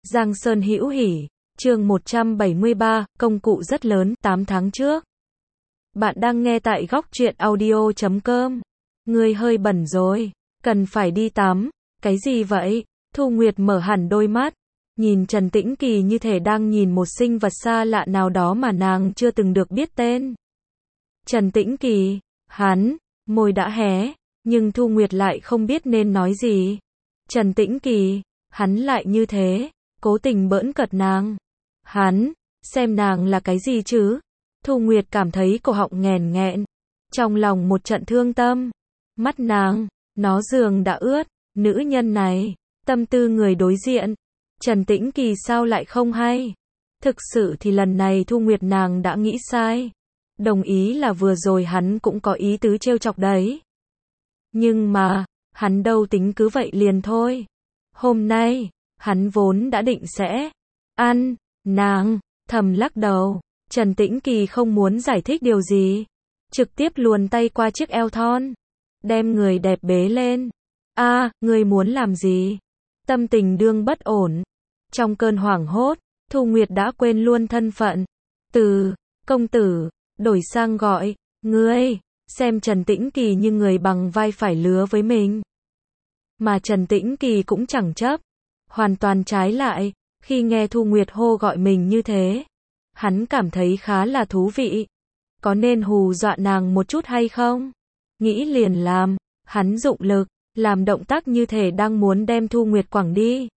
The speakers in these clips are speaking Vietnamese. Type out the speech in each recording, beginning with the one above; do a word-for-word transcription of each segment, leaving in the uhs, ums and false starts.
Giang Sơn Hữu Hỉ, chương một trăm bảy mươi ba, công cụ rất lớn, tám tháng trước. Bạn đang nghe tại góc truyện audio chấm com. Ngươi hơi bẩn rồi, cần phải đi tắm. Cái gì vậy? Thu Nguyệt mở hẳn đôi mắt, nhìn Trần Tĩnh Kỳ như thể đang nhìn một sinh vật xa lạ nào đó mà nàng chưa từng được biết tên. Trần Tĩnh Kỳ, hắn, môi đã hé, nhưng Thu Nguyệt lại không biết nên nói gì. Trần Tĩnh Kỳ, hắn lại như thế, cố tình bỡn cợt nàng. Hắn, xem nàng là cái gì chứ? Thu Nguyệt cảm thấy cổ họng nghèn nghẹn, trong lòng một trận thương tâm. Mắt nàng, nó dường đã ướt, nữ nhân này, tâm tư người đối diện. Trần Tĩnh Kỳ sao lại không hay? Thực sự thì lần này Thu Nguyệt nàng đã nghĩ sai. Đồng ý là vừa rồi hắn cũng có ý tứ trêu chọc đấy. Nhưng mà, hắn đâu tính cứ vậy liền thôi. Hôm nay, hắn vốn đã định sẽ ăn nàng, thầm lắc đầu. Trần Tĩnh Kỳ không muốn giải thích điều gì, trực tiếp luồn tay qua chiếc eo thon, đem người đẹp bế lên. A, à, ngươi muốn làm gì? Tâm tình đương bất ổn. Trong cơn hoảng hốt, Thu Nguyệt đã quên luôn thân phận. Từ công tử đổi sang gọi ngươi, xem Trần Tĩnh Kỳ như người bằng vai phải lứa với mình. Mà Trần Tĩnh Kỳ cũng chẳng chấp, hoàn toàn trái lại, khi nghe Thu Nguyệt hô gọi mình như thế, hắn cảm thấy khá là thú vị. Có nên hù dọa nàng một chút hay không? Nghĩ liền làm, hắn dụng lực, làm động tác như thể đang muốn đem Thu Nguyệt quẳng đi.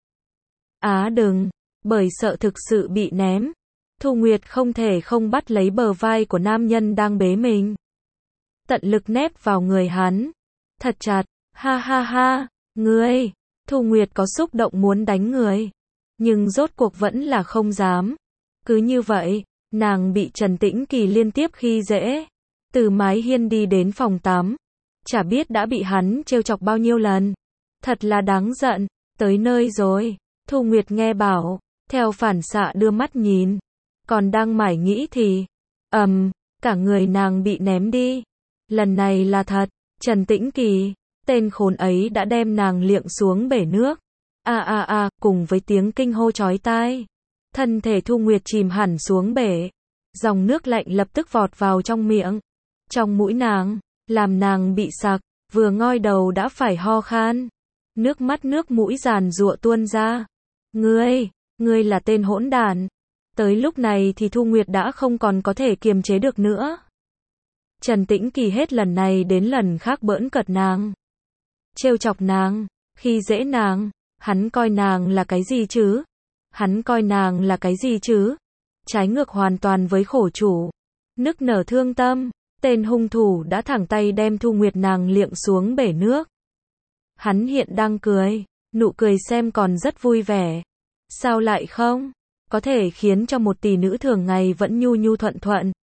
Á đừng, bởi sợ thực sự bị ném. Thu Nguyệt không thể không bắt lấy bờ vai của nam nhân đang bế mình, tận lực nép vào người hắn, thật chặt. Ha ha ha, ngươi. Thu Nguyệt có xúc động muốn đánh người, nhưng rốt cuộc vẫn là không dám. Cứ như vậy, nàng bị Trần Tĩnh Kỳ liên tiếp khi dễ, từ mái hiên đi đến phòng tắm, chả biết đã bị hắn trêu chọc bao nhiêu lần. Thật là đáng giận. Tới nơi rồi, Thu Nguyệt nghe bảo, theo phản xạ đưa mắt nhìn, còn đang mải nghĩ thì, ầm, um, cả người nàng bị ném đi. Lần này là thật, Trần Tĩnh Kỳ, tên khốn ấy đã đem nàng liệng xuống bể nước. A a a, cùng với tiếng kinh hô chói tai, thân thể Thu Nguyệt chìm hẳn xuống bể, dòng nước lạnh lập tức vọt vào trong miệng, trong mũi nàng, làm nàng bị sặc, vừa ngoi đầu đã phải ho khan, nước mắt nước mũi giàn giụa tuôn ra. Ngươi, ngươi là tên hỗn đản. Tới lúc này thì Thu Nguyệt đã không còn có thể kiềm chế được nữa. Trần Tĩnh Kỳ hết lần này đến lần khác bỡn cợt nàng, trêu chọc nàng, khi dễ nàng. Hắn coi nàng là cái gì chứ? Hắn coi nàng là cái gì chứ? Trái ngược hoàn toàn với khổ chủ. Nức nở thương tâm, tên hung thủ đã thẳng tay đem Thu Nguyệt nàng liệng xuống bể nước. Hắn hiện đang cười, nụ cười xem còn rất vui vẻ. Sao lại không? Có thể khiến cho một tỷ nữ thường ngày vẫn nhu nhu thuận thuận.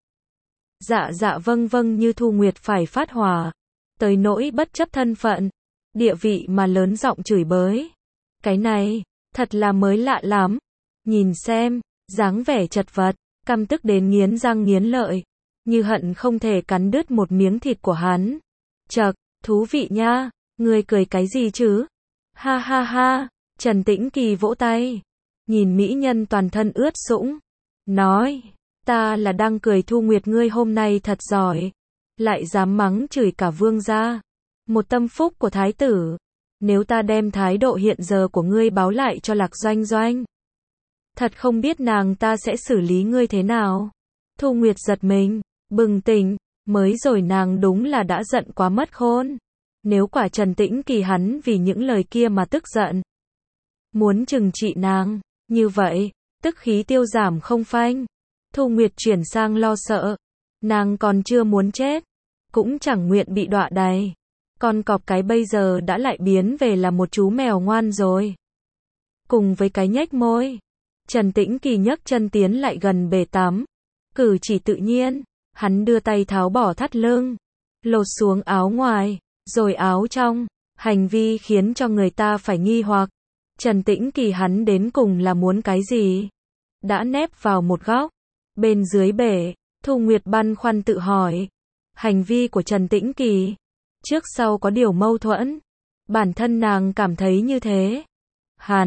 Dạ dạ vâng vâng như Thu Nguyệt phải phát hỏa. Tới nỗi bất chấp thân phận, địa vị mà lớn giọng chửi bới. Cái này, thật là mới lạ lắm. Nhìn xem, dáng vẻ chật vật, căm tức đến nghiến răng nghiến lợi, như hận không thể cắn đứt một miếng thịt của hắn. Chậc, thú vị nha, ngươi cười cái gì chứ? Ha ha ha, Trần Tĩnh Kỳ vỗ tay, nhìn mỹ nhân toàn thân ướt sũng, nói, ta là đang cười Thu Nguyệt ngươi hôm nay thật giỏi, lại dám mắng chửi cả vương gia, một tâm phúc của thái tử. Nếu ta đem thái độ hiện giờ của ngươi báo lại cho Lạc Doanh Doanh, thật không biết nàng ta sẽ xử lý ngươi thế nào. Thu Nguyệt giật mình, bừng tỉnh, mới rồi nàng đúng là đã giận quá mất khôn. Nếu quả Trần Tĩnh Kỳ hắn vì những lời kia mà tức giận, muốn trừng trị nàng, như vậy, tức khí tiêu giảm không phanh. Thu Nguyệt chuyển sang lo sợ, nàng còn chưa muốn chết, cũng chẳng nguyện bị đọa đày. Con cọp cái bây giờ đã lại biến về là một chú mèo ngoan rồi. Cùng với cái nhếch môi, Trần Tĩnh Kỳ nhấc chân tiến lại gần bể tắm, cử chỉ tự nhiên, hắn đưa tay tháo bỏ thắt lưng, lột xuống áo ngoài, rồi áo trong, hành vi khiến cho người ta phải nghi hoặc. Trần Tĩnh Kỳ hắn đến cùng là muốn cái gì? Đã nép vào một góc, bên dưới bể, Thu Nguyệt băn khoăn tự hỏi. Hành vi của Trần Tĩnh Kỳ trước sau có điều mâu thuẫn. Bản thân nàng cảm thấy như thế. Hắn,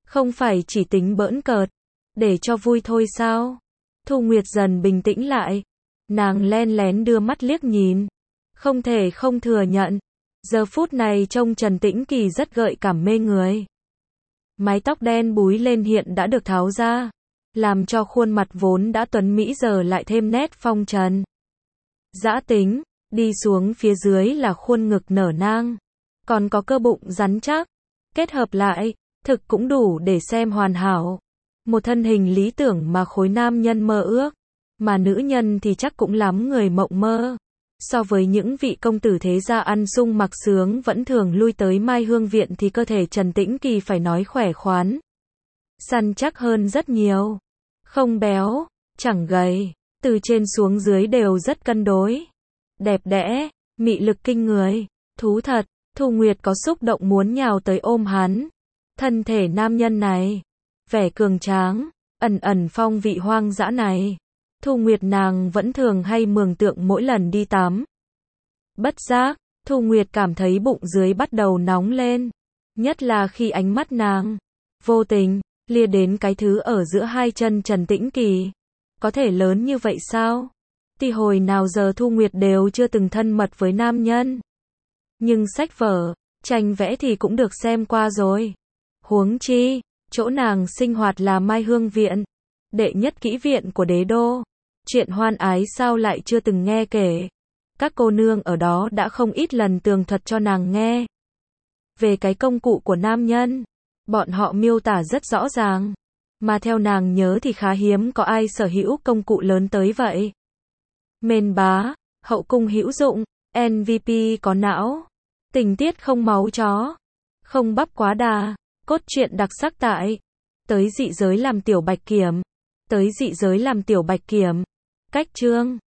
Không phải chỉ tính bỡn cợt, để cho vui thôi sao? Thu Nguyệt dần bình tĩnh lại. Nàng len lén đưa mắt liếc nhìn. Không thể không thừa nhận. Giờ phút này trông Trần Tĩnh Kỳ rất gợi cảm mê người. Mái tóc đen búi lên hiện đã được tháo ra, làm cho khuôn mặt vốn đã tuấn mỹ giờ lại thêm nét phong trần. Dã tính, đi xuống phía dưới là khuôn ngực nở nang, còn có cơ bụng rắn chắc, kết hợp lại, thực cũng đủ để xem hoàn hảo. Một thân hình lý tưởng mà khối nam nhân mơ ước, mà nữ nhân thì chắc cũng lắm người mộng mơ. So với những vị công tử thế gia ăn sung mặc sướng vẫn thường lui tới Mai Hương Viện thì cơ thể Trần Tĩnh Kỳ phải nói khỏe khoắn, săn chắc hơn rất nhiều. Không béo, chẳng gầy, từ trên xuống dưới đều rất cân đối. Đẹp đẽ, mị lực kinh người, thú thật, Thu Nguyệt có xúc động muốn nhào tới ôm hắn. Thân thể nam nhân này, vẻ cường tráng, ẩn ẩn phong vị hoang dã này. Thu Nguyệt nàng vẫn thường hay mường tượng mỗi lần đi tắm. Bất giác, Thu Nguyệt cảm thấy bụng dưới bắt đầu nóng lên. Nhất là khi ánh mắt nàng, vô tình, lia đến cái thứ ở giữa hai chân Trần Tĩnh Kỳ. Có thể lớn như vậy sao? Thì hồi nào giờ Thu Nguyệt đều chưa từng thân mật với nam nhân. Nhưng sách vở, tranh vẽ thì cũng được xem qua rồi. Huống chi, chỗ nàng sinh hoạt là Mai Hương Viện, đệ nhất kỹ viện của đế đô. Chuyện hoan ái sao lại chưa từng nghe kể. Các cô nương ở đó đã không ít lần tường thuật cho nàng nghe. Về cái công cụ của nam nhân, bọn họ miêu tả rất rõ ràng. Mà theo nàng nhớ thì khá hiếm có ai sở hữu công cụ lớn tới vậy. Mên bá, hậu cung hữu dụng, em vê pê có não, tình tiết không máu chó, không bắp quá đà, cốt truyện đặc sắc tại. Tới dị giới làm tiểu bạch kiểm. Tới dị giới làm tiểu bạch kiểm. Cách chương